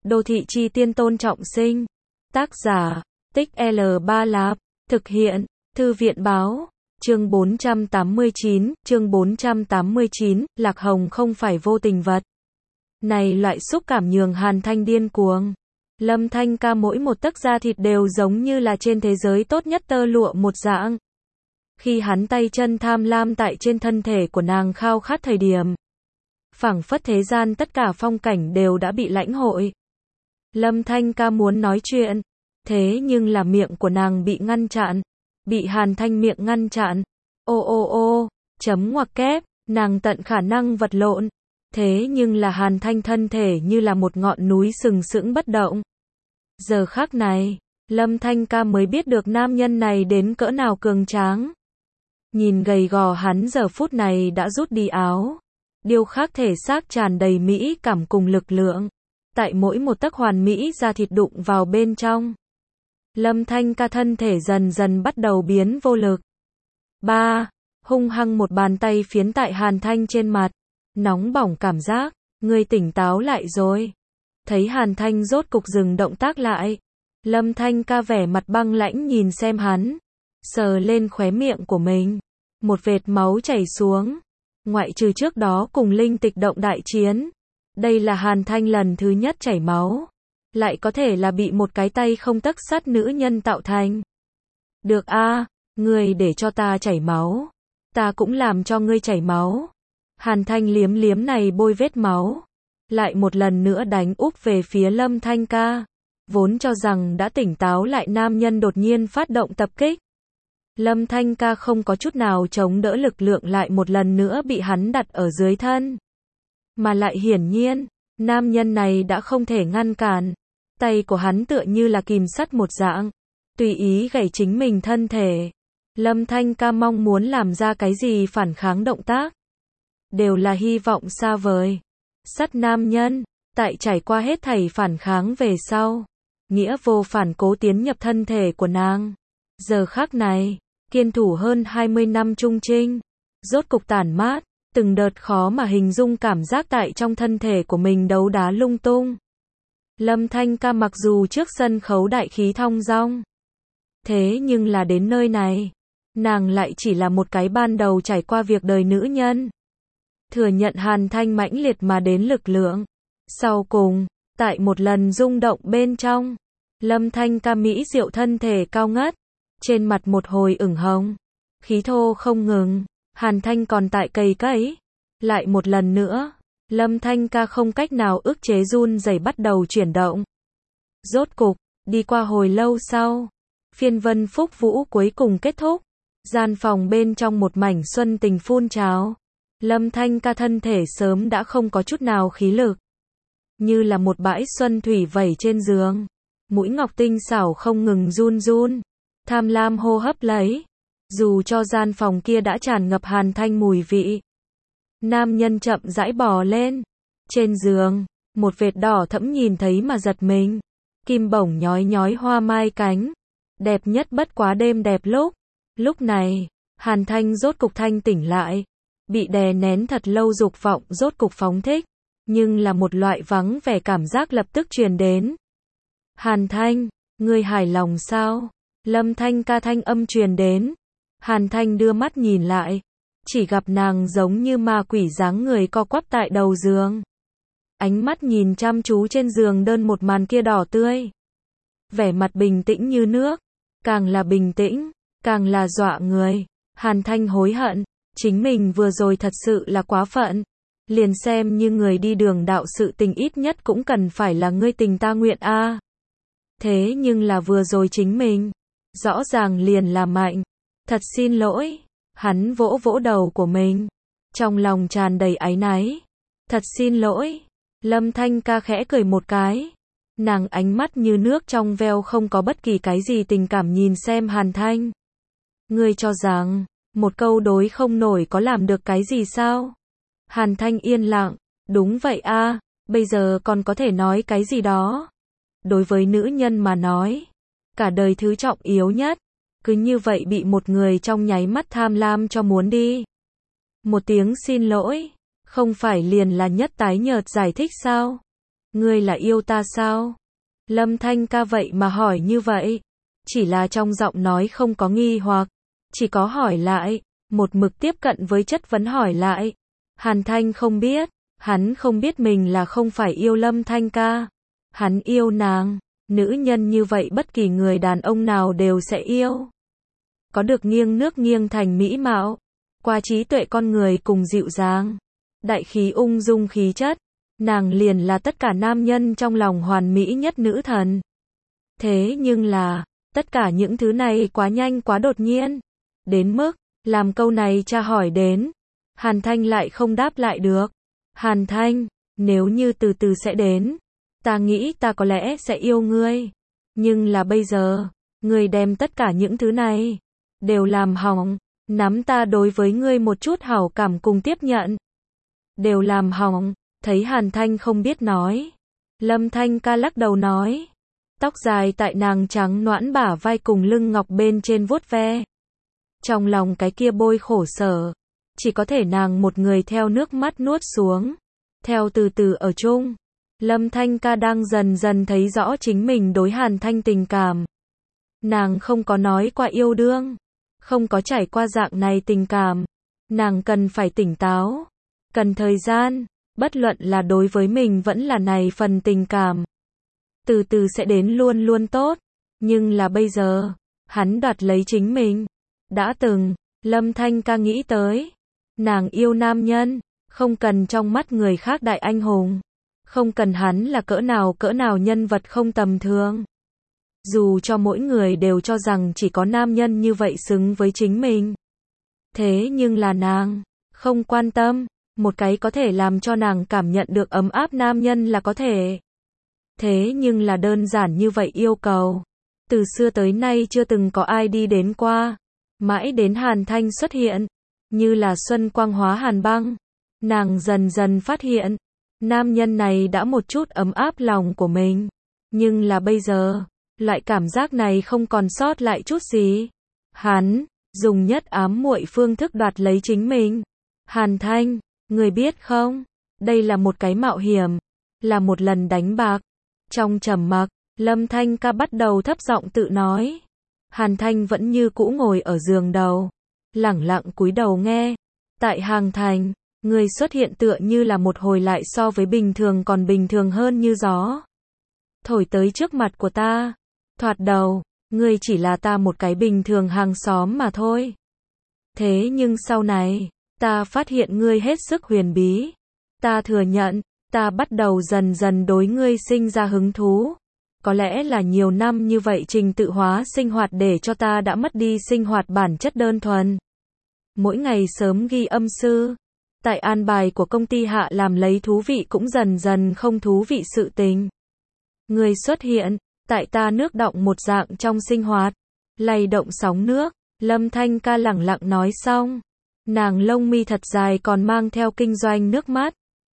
Đô thị chi tiên Tôn Trọng Sinh. Tác giả, Tích L3 Lạp. Thực hiện, Thư viện báo. Chương 489, Lạc Hồng không phải vô tình vật. Này loại xúc cảm nhường Hàn Thanh điên cuồng. Lâm Thanh Ca mỗi một tấc da thịt đều giống như là trên thế giới tốt nhất tơ lụa một dạng. Khi hắn tay chân tham lam tại trên thân thể của nàng khao khát thời điểm, phảng phất thế gian tất cả phong cảnh đều đã bị lãnh hội. Lâm Thanh Ca muốn nói chuyện, thế nhưng là miệng của nàng bị ngăn chặn, bị Hàn Thanh miệng ngăn chặn. Chấm ngoặc kép, nàng tận khả năng vật lộn, thế nhưng là Hàn Thanh thân thể như là một ngọn núi sừng sững bất động. Giờ khắc này, Lâm Thanh Ca mới biết được nam nhân này đến cỡ nào cường tráng. Nhìn gầy gò hắn giờ phút này đã rút đi áo, điêu khắc thể xác tràn đầy mỹ cảm cùng lực lượng, tại mỗi một tấc hoàn mỹ da thịt đụng vào bên trong. Lâm Thanh Ca thân thể dần dần bắt đầu biến vô lực. Hung hăng một bàn tay phiến tại Hàn Thanh trên mặt, nóng bỏng cảm giác, ngươi tỉnh táo lại rồi. Thấy Hàn Thanh rốt cục dừng động tác lại, Lâm Thanh Ca vẻ mặt băng lãnh nhìn xem hắn, sờ lên khóe miệng của mình, một vệt máu chảy xuống. Ngoại trừ trước đó cùng Linh Tịch động đại chiến, đây là Hàn Thanh lần thứ nhất chảy máu, lại có thể là bị một cái tay không tấc sắt nữ nhân tạo thành. Được a, ngươi để cho ta chảy máu, ta cũng làm cho ngươi chảy máu. Hàn Thanh liếm liếm này bôi vết máu, lại một lần nữa đánh úp về phía Lâm Thanh Ca. Vốn cho rằng đã tỉnh táo lại nam nhân đột nhiên phát động tập kích. Lâm Thanh Ca không có chút nào chống đỡ, lực lượng lại một lần nữa bị hắn đặt ở dưới thân. Mà lại hiển nhiên, nam nhân này đã không thể ngăn cản. Tay của hắn tựa như là kìm sắt một dạng, tùy ý gảy chính mình thân thể. Lâm Thanh Ca mong muốn làm ra cái gì phản kháng động tác, đều là hy vọng xa vời. Sắt nam nhân, tại trải qua hết thảy phản kháng về sau, nghĩa vô phản cố tiến nhập thân thể của nàng. Giờ khắc này, kiên thủ hơn 20 năm trung trinh, rốt cục tản mát, từng đợt khó mà hình dung cảm giác tại trong thân thể của mình đấu đá lung tung. Lâm Thanh Ca mặc dù trước sân khấu đại khí thong dong, thế nhưng là đến nơi này, nàng lại chỉ là một cái ban đầu trải qua việc đời nữ nhân. Thừa nhận Hàn Thanh mãnh liệt mà đến lực lượng. Sau cùng, tại một lần rung động bên trong, Lâm Thanh Ca mỹ diệu thân thể cao ngất, trên mặt một hồi ửng hồng, khí thô không ngừng. Hàn Thanh còn tại cày cấy. Lại một lần nữa, Lâm Thanh Ca không cách nào ức chế run rẩy bắt đầu chuyển động. Rốt cục, đi qua hồi lâu sau, phiên vân phúc vũ cuối cùng kết thúc. Gian phòng bên trong một mảnh xuân tình phun trào. Lâm Thanh Ca thân thể sớm đã không có chút nào khí lực, như là một bãi xuân thủy vẩy trên giường. Mũi ngọc tinh xảo không ngừng run run, tham lam hô hấp lấy. Dù cho gian phòng kia đã tràn ngập Hàn Thanh mùi vị. Nam nhân chậm rãi bò lên. Trên giường, một vệt đỏ thẫm nhìn thấy mà giật mình. Kim bổng nhói nhói hoa mai cánh. Đẹp nhất bất quá đêm đẹp lúc. Lúc này, Hàn Thanh rốt cục thanh tỉnh lại. Bị đè nén thật lâu dục vọng rốt cục phóng thích. Nhưng là một loại vắng vẻ cảm giác lập tức truyền đến. Hàn Thanh, ngươi hài lòng sao? Lâm Thanh Ca thanh âm truyền đến. Hàn Thanh đưa mắt nhìn lại, chỉ gặp nàng giống như ma quỷ dáng người co quắp tại đầu giường. Ánh mắt nhìn chăm chú trên giường đơn một màn kia đỏ tươi. Vẻ mặt bình tĩnh như nước, càng là bình tĩnh, càng là dọa người. Hàn Thanh hối hận, chính mình vừa rồi thật sự là quá phận. Liền xem như người đi đường đạo sự tình ít nhất cũng cần phải là ngươi tình ta nguyện a. Thế nhưng là vừa rồi chính mình, rõ ràng liền là mạnh. Thật xin lỗi. Hắn vỗ vỗ đầu của mình, trong lòng tràn đầy áy náy. Thật xin lỗi. Lâm Thanh Ca khẽ cười một cái. Nàng ánh mắt như nước trong veo không có bất kỳ cái gì tình cảm nhìn xem Hàn Thanh. Ngươi cho rằng, một câu đối không nổi có làm được cái gì sao? Hàn Thanh yên lặng. Đúng vậy a, bây giờ còn có thể nói cái gì đó. Đối với nữ nhân mà nói, cả đời thứ trọng yếu nhất, cứ như vậy bị một người trong nháy mắt tham lam cho muốn đi. Một tiếng xin lỗi, không phải liền là nhất tái nhợt giải thích sao? ngươi là yêu ta sao? Lâm Thanh Ca vậy mà hỏi như vậy. Chỉ là trong giọng nói không có nghi hoặc, chỉ có hỏi lại, một mực tiếp cận với chất vấn hỏi lại. Hàn Thanh không biết, hắn không biết mình là không phải yêu Lâm Thanh Ca. Hắn yêu nàng, nữ nhân như vậy bất kỳ người đàn ông nào đều sẽ yêu. Có được nghiêng nước nghiêng thành mỹ mạo, qua trí tuệ con người cùng dịu dàng, đại khí ung dung khí chất, nàng liền là tất cả nam nhân trong lòng hoàn mỹ nhất nữ thần. Thế nhưng là, tất cả những thứ này quá nhanh quá đột nhiên, đến mức, làm câu này tra hỏi đến, Hàn Thanh lại không đáp lại được. Hàn Thanh, nếu như từ từ sẽ đến, ta nghĩ ta có lẽ sẽ yêu ngươi. Nhưng là bây giờ, ngươi đem tất cả những thứ này, đều làm hỏng, nắm ta đối với ngươi một chút hảo cảm cùng tiếp nhận. Đều làm hỏng, thấy Hàn Thanh không biết nói. Lâm Thanh Ca lắc đầu nói. Tóc dài tại nàng trắng nõn bả vai cùng lưng ngọc bên trên vuốt ve. Trong lòng cái kia bôi khổ sở, chỉ có thể nàng một người theo nước mắt nuốt xuống, theo từ từ ở chung. Lâm Thanh Ca đang dần dần thấy rõ chính mình đối Hàn Thanh tình cảm. Nàng không có nói qua yêu đương, không có trải qua dạng này tình cảm. Nàng cần phải tỉnh táo, cần thời gian, bất luận là đối với mình vẫn là này phần tình cảm. Từ từ sẽ đến luôn luôn tốt, nhưng là bây giờ, hắn đoạt lấy chính mình. Đã từng, Lâm Thanh Ca nghĩ tới, nàng yêu nam nhân, không cần trong mắt người khác đại anh hùng, không cần hắn là cỡ nào nhân vật không tầm thường. Dù cho mỗi người đều cho rằng chỉ có nam nhân như vậy xứng với chính mình. Thế nhưng là nàng, không quan tâm, một cái có thể làm cho nàng cảm nhận được ấm áp nam nhân là có thể. Thế nhưng là đơn giản như vậy yêu cầu, từ xưa tới nay chưa từng có ai đi đến qua. Mãi đến Hàn Thanh xuất hiện, như là xuân quang hóa hàn băng, nàng dần dần phát hiện, nam nhân này đã một chút ấm áp lòng của mình. Nhưng là bây giờ, loại cảm giác này không còn sót lại chút gì. Hắn, dùng nhất ám muội phương thức đoạt lấy chính mình. Hàn Thanh, người biết không, đây là một cái mạo hiểm, là một lần đánh bạc. Trong trầm mặc, Lâm Thanh Ca bắt đầu thấp giọng tự nói. Hàn Thanh vẫn như cũ ngồi ở giường đầu, lẳng lặng cúi đầu nghe. Tại Hàng Thành, người xuất hiện tựa như là một hồi lại so với bình thường còn bình thường hơn như gió. Thổi tới trước mặt của ta. Thoạt đầu, ngươi chỉ là ta một cái bình thường hàng xóm mà thôi. Thế nhưng sau này, ta phát hiện ngươi hết sức huyền bí. Ta thừa nhận, ta bắt đầu dần dần đối ngươi sinh ra hứng thú. Có lẽ là nhiều năm như vậy trình tự hóa sinh hoạt để cho ta đã mất đi sinh hoạt bản chất đơn thuần. Mỗi ngày sớm ghi âm sư, tại an bài của công ty hạ làm lấy thú vị cũng dần dần không thú vị sự tình. Người xuất hiện, tại ta nước động một dạng trong sinh hoạt, lay động sóng nước. Lâm Thanh Ca lẳng lặng nói xong, nàng lông mi thật dài còn mang theo kinh doanh nước mắt.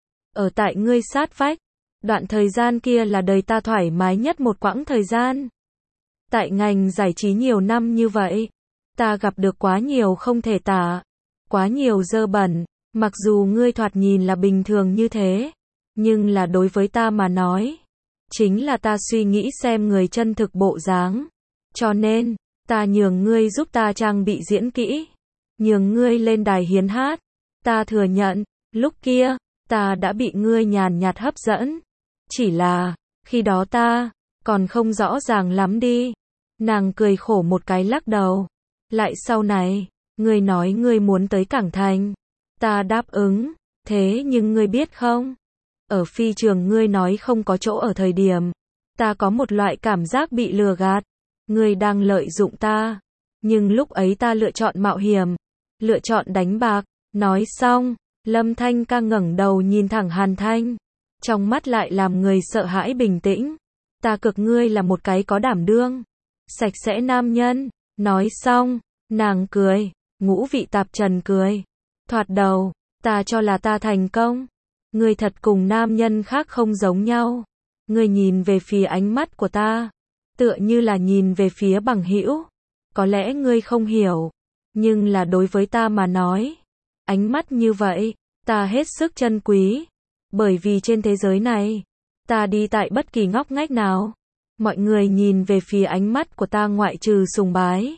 Ở tại ngươi sát vách, đoạn thời gian kia là đời ta thoải mái nhất một quãng thời gian. Tại ngành giải trí nhiều năm như vậy, ta gặp được quá nhiều không thể tả, quá nhiều dơ bẩn, mặc dù ngươi thoạt nhìn là bình thường như thế, nhưng là đối với ta mà nói, chính là ta suy nghĩ xem người chân thực bộ dáng. Cho nên, ta nhường ngươi giúp ta trang bị diễn kỹ, nhường ngươi lên đài hiến hát. Ta thừa nhận, lúc kia, ta đã bị ngươi nhàn nhạt hấp dẫn. Chỉ là, khi đó ta, còn không rõ ràng lắm đi. Nàng cười khổ một cái lắc đầu. Lại sau này, ngươi nói ngươi muốn tới Cảng Thành. Ta đáp ứng, thế nhưng ngươi biết không? Ở phi trường ngươi nói không có chỗ ở thời điểm. Ta có một loại cảm giác bị lừa gạt. Ngươi đang lợi dụng ta. Nhưng lúc ấy ta lựa chọn mạo hiểm. Lựa chọn đánh bạc. Nói xong, Lâm Thanh Ca ngẩng đầu nhìn thẳng Hàn Thanh. Trong mắt lại làm người sợ hãi bình tĩnh. Ta cực ngươi là một cái có đảm đương, sạch sẽ nam nhân. Nói xong, nàng cười, ngũ vị tạp trần cười. Thoạt đầu, ta cho là ta thành công. Ngươi thật cùng nam nhân khác không giống nhau. Ngươi nhìn về phía ánh mắt của ta, tựa như là nhìn về phía bằng hữu. Có lẽ ngươi không hiểu, nhưng là đối với ta mà nói, ánh mắt như vậy, ta hết sức trân quý. Bởi vì trên thế giới này, Ta đi tại bất kỳ ngóc ngách nào. Mọi người nhìn về phía ánh mắt của ta ngoại trừ sùng bái.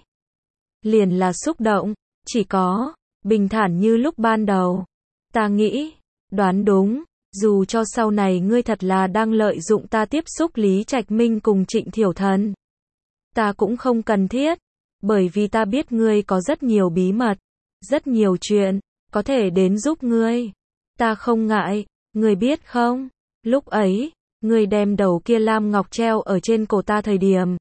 Liền là xúc động, chỉ có, bình thản như lúc ban đầu. Ta nghĩ, đoán đúng, dù cho sau này ngươi thật là đang lợi dụng ta tiếp xúc Lý Trạch Minh cùng Trịnh Thiểu Thần. Ta cũng không cần thiết, bởi vì ta biết ngươi có rất nhiều bí mật, rất nhiều chuyện, có thể đến giúp ngươi. Ta không ngại, ngươi biết không, lúc ấy, ngươi đem đầu kia lam ngọc treo ở trên cổ ta thời điểm.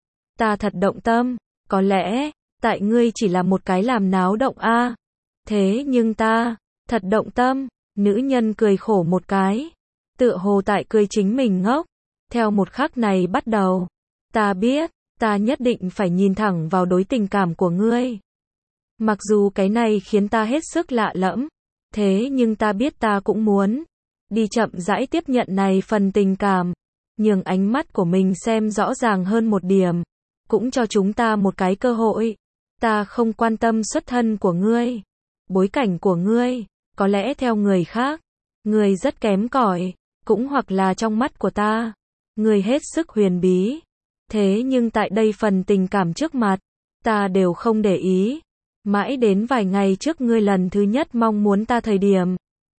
Ta thật động tâm, có lẽ, tại ngươi chỉ là một cái làm náo động a. Thế nhưng ta, thật động tâm, nữ nhân cười khổ một cái. Tựa hồ tại cười chính mình ngốc. Theo một khắc này bắt đầu, ta biết, ta nhất định phải nhìn thẳng vào đối tình cảm của ngươi. Mặc dù cái này khiến ta hết sức lạ lẫm, thế nhưng ta biết ta cũng muốn đi chậm rãi tiếp nhận này phần tình cảm, nhường ánh mắt của mình xem rõ ràng hơn một điểm, cũng cho chúng ta một cái cơ hội. Ta không quan tâm xuất thân của ngươi, bối cảnh của ngươi, có lẽ theo người khác, ngươi rất kém cỏi, cũng hoặc là trong mắt của ta, ngươi hết sức huyền bí. Thế nhưng tại đây phần tình cảm trước mặt, ta đều không để ý. Mãi đến vài ngày trước ngươi lần thứ nhất mong muốn ta thời điểm,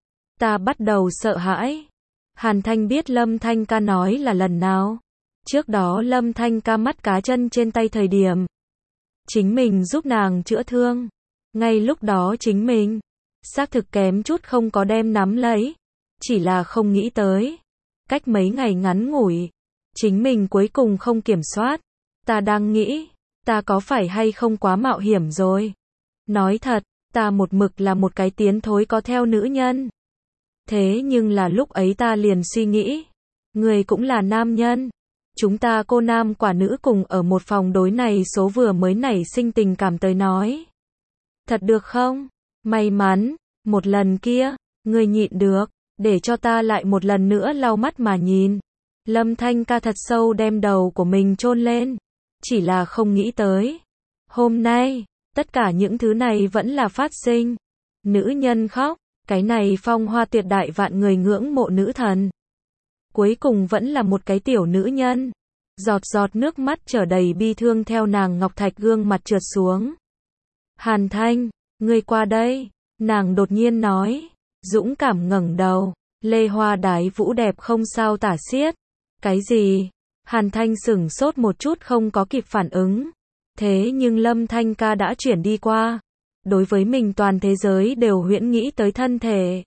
ta bắt đầu sợ hãi. Hàn Thanh biết Lâm Thanh ca nói là lần nào. Trước đó Lâm Thanh ca mắt cá chân trên tay thời điểm, chính mình giúp nàng chữa thương. Ngay lúc đó chính mình, xác thực kém chút không có đem nắm lấy. Chỉ là không nghĩ tới. Cách mấy ngày ngắn ngủi, chính mình cuối cùng không kiểm soát. Ta đang nghĩ, ta có phải hay không quá mạo hiểm rồi. Nói thật, ta một mực là một cái tiến thối có theo nữ nhân. Thế nhưng là lúc ấy ta liền suy nghĩ, người cũng là nam nhân. Chúng ta cô nam quả nữ cùng ở một phòng đối này số vừa mới nảy sinh tình cảm tới nói. Thật được không? May mắn, một lần kia, người nhịn được, để cho ta lại một lần nữa lau mắt mà nhìn. Lâm Thanh ca thật sâu đem đầu của mình chôn lên. Chỉ là không nghĩ tới. Hôm nay, tất cả những thứ này vẫn là phát sinh. Nữ nhân khóc, cái này phong hoa tuyệt đại vạn người ngưỡng mộ nữ thần. Cuối cùng vẫn là một cái tiểu nữ nhân. Giọt giọt nước mắt chở đầy bi thương theo nàng ngọc thạch gương mặt trượt xuống. Hàn Thanh, ngươi qua đây, nàng đột nhiên nói. Dũng cảm ngẩng đầu, lê hoa đái vũ đẹp không sao tả xiết. Cái gì? Hàn Thanh sửng sốt một chút không có kịp phản ứng. Thế nhưng Lâm Thanh ca đã chuyển đi qua. Đối với mình toàn thế giới đều huyễn nghĩ tới thân thể.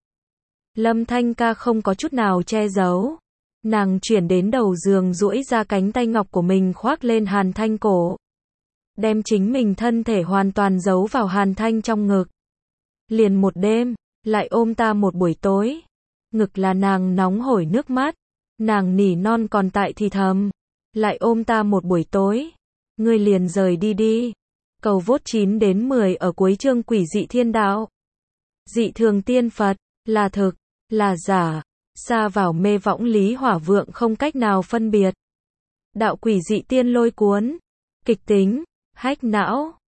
Lâm Thanh ca không có chút nào che giấu. Nàng chuyển đến đầu giường duỗi ra cánh tay ngọc của mình khoác lên Hàn Thanh cổ. Đem chính mình thân thể hoàn toàn giấu vào Hàn Thanh trong ngực. Liền một đêm, lại ôm ta một buổi tối. Ngực là nàng nóng hổi nước mắt. Nàng nỉ non còn tại thì thầm. Lại ôm ta một buổi tối. Ngươi liền rời đi đi. Cầu vốt 9 đến 10 ở cuối chương Quỷ dị thiên đạo. Dị thường tiên Phật, là thực, là giả, xa vào mê võng lý hỏa vượng không cách nào phân biệt. Đạo quỷ dị tiên lôi cuốn, kịch tính, hách não.